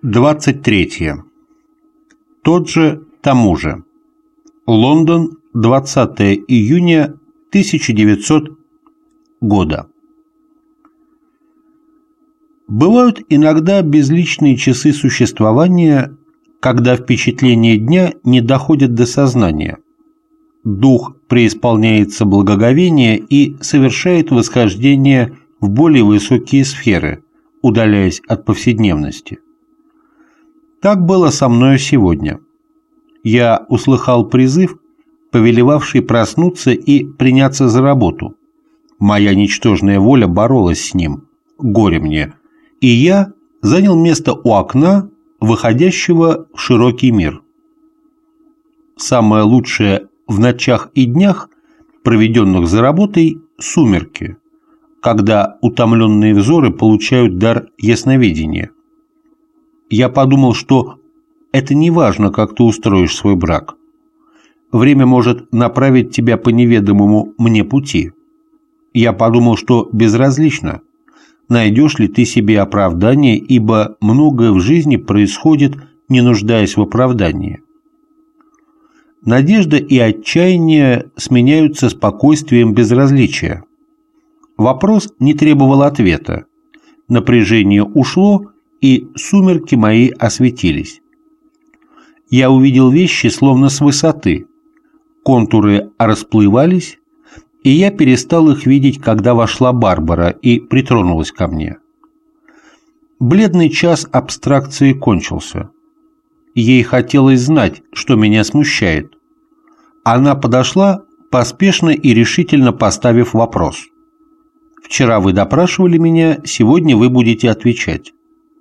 23. Тот же, тому же. Лондон, 20 июня 1900 года. Бывают иногда безличные часы существования, когда впечатления дня не доходят до сознания. Дух преисполняется благоговения и совершает восхождение в более высокие сферы, удаляясь от повседневности. Так было со мною сегодня. Я услыхал призыв, повелевавший проснуться и приняться за работу. Моя ничтожная воля боролась с ним, горе мне, и я занял место у окна, выходящего в широкий мир. Самое лучшее в ночах и днях, проведенных за работой, сумерки, когда утомленные взоры получают дар ясновидения. Я подумал, что это не важно, как ты устроишь свой брак. Время может направить тебя по неведомому мне пути. Я подумал, что безразлично, найдешь ли ты себе оправдание, ибо многое в жизни происходит, не нуждаясь в оправдании. Надежда и отчаяние сменяются спокойствием безразличия. Вопрос не требовал ответа. Напряжение ушло, и сумерки мои осветились. Я увидел вещи словно с высоты. Контуры расплывались, и я перестал их видеть, когда вошла Барбара и притронулась ко мне. Бледный час абстракции кончился. Ей хотелось знать, что меня смущает. Она подошла, поспешно и решительно поставив вопрос. «Вчера вы допрашивали меня, сегодня вы будете отвечать».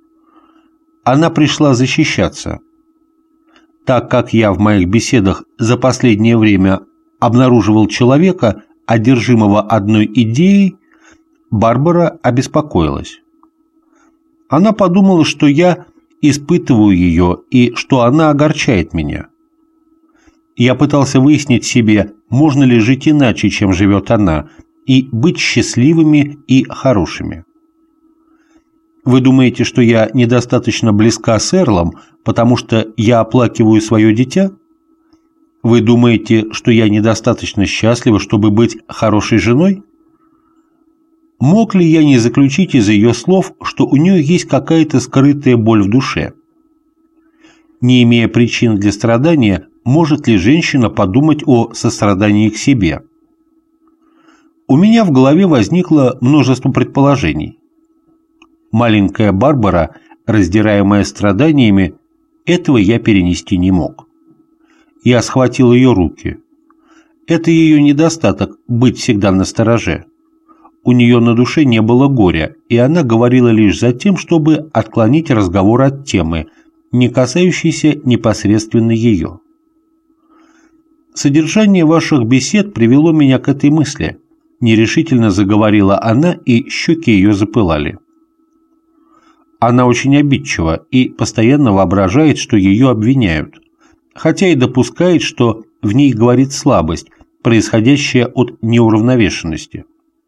Она пришла защищаться. Так как я в моих беседах за последнее время обнаруживал человека, одержимого одной идеей, Барбара обеспокоилась. Она подумала, что я испытываю ее и что она огорчает меня. Я пытался выяснить себе, можно ли жить иначе, чем живет она, и быть счастливыми и хорошими. Вы думаете, что я недостаточно близка с Эрлом, потому что я оплакиваю свое дитя? Вы думаете, что я недостаточно счастлива, чтобы быть хорошей женой? Мог ли я не заключить из ее слов, что у нее есть какая-то скрытая боль в душе? Не имея причин для страдания, может ли женщина подумать о сострадании к себе? У меня в голове возникло множество предположений. Маленькая Барбара, раздираемая страданиями, этого я перенести не мог. Я схватил ее руки. Это ее недостаток – быть всегда настороже. У нее на душе не было горя, и она говорила лишь за тем, чтобы отклонить разговор от темы, не касающейся непосредственно ее. «Содержание ваших бесед привело меня к этой мысли», – нерешительно заговорила она, и щеки ее запылали. Она очень обидчива и постоянно воображает, что ее обвиняют, хотя и допускает, что в ней говорит слабость, происходящая от неуравновешенности.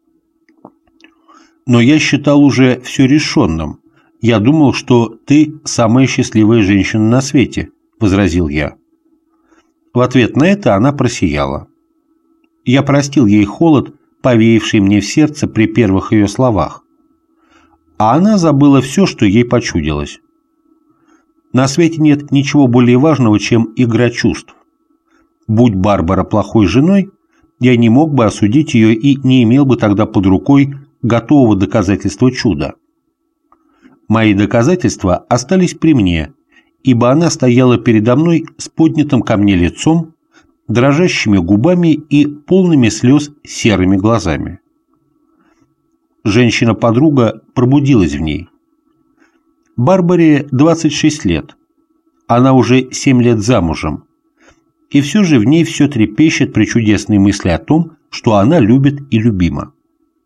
Но я считал уже все решенным. Я думал, что ты самая счастливая женщина на свете, возразил я. В ответ на это она просияла. Я простил ей холод, повеявший мне в сердце при первых ее словах. А она забыла все, что ей почудилось. На свете нет ничего более важного, чем игра чувств. Будь Барбара плохой женой, я не мог бы осудить ее и не имел бы тогда под рукой готового доказательства чуда. Мои доказательства остались при мне, ибо она стояла передо мной с поднятым ко мне лицом, дрожащими губами и полными слез серыми глазами. Женщина-подруга пробудилась в ней. Барбаре 26 лет. Она уже 7 лет замужем. И все же в ней все трепещет при чудесной мысли о том, что она любит и любима.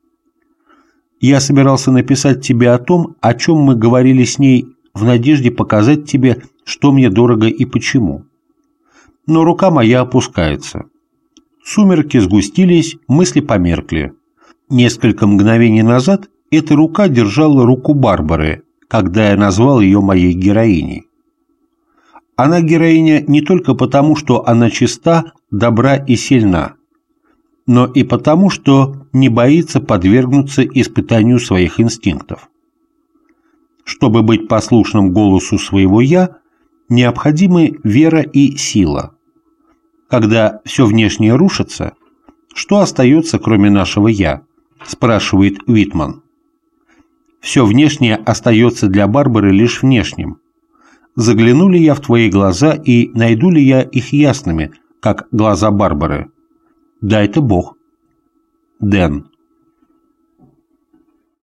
Я собирался написать тебе о том, о чем мы говорили с ней, в надежде показать тебе, что мне дорого и почему. Но рука моя опускается. Сумерки сгустились, мысли померкли. Несколько мгновений назад эта рука держала руку Барбары, когда я назвал ее моей героиней. Она героиня не только потому, что она чиста, добра и сильна, но и потому, что не боится подвергнуться испытанию своих инстинктов. Чтобы быть послушным голосу своего «я», необходимы вера и сила. Когда все внешнее рушится, что остается, кроме нашего «я», спрашивает Уитман. Все внешнее остается для Барбары лишь внешним. Загляну ли я в твои глаза и найду ли я их ясными, как глаза Барбары? Да, это Бог. Дэн.